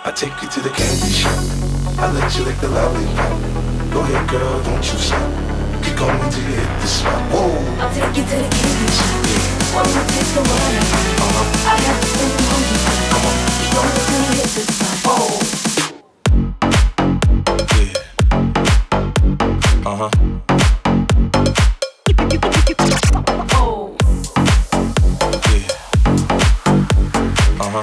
I take you to the candy shop. I let you lick the lollipop. Go ahead, girl, don't you stop. Keep going till you hit the spot. Whoa. I'll take you to the candy shop. One more taste of what I got. I have to spend the money. Keep going till you hit the spot. Whoa. Yeah. Uh-huh. Oh. Yeah. Uh-huh.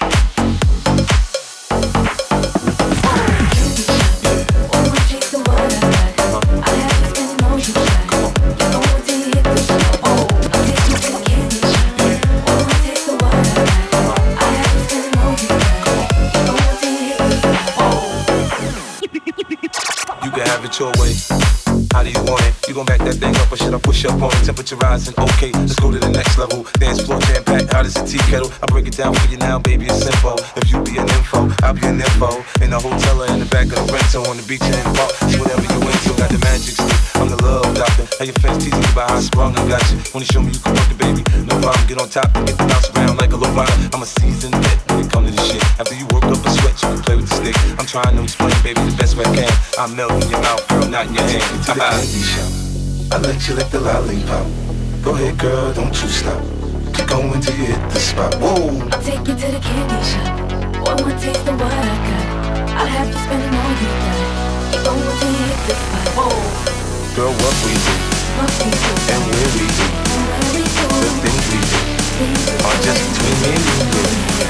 Your way. How do you want it? You gon' back that thing up or should I push up on it? Temperature rising, okay, let's go to the next level. Dance floor jam packed, hot as a tea kettle. I break it down for you now, baby, it's simple. If you be an info, I'll be an info. In the hotel or in the back of the rental, on the beach or in the park, it's whatever you into. Got the magic stick, I'm the love doctor. How your fans teasing you about how I sprung, I got you. Wanna show me you can work it, baby? No problem, get on top and get the bounce around like a low rider. I'm a seasoned vet when it comes to this shit. After you work up a sweat, you can play with the stick. I'm trying to explain, baby, the best way I can. I'm melting in your mouth, girl, not in your hand. To the candy shop. I let you lick the lollipop. Go ahead, girl, don't you stop. Keep going till you hit the spot. Whoa. I'll take you to the candy shop. One more taste of what I got. I'll have you spending all you got. Keep going till you hit the spot. Whoa. Girl, what we do, What we do, and where we do, and where we do, the things we do, are just between me and you.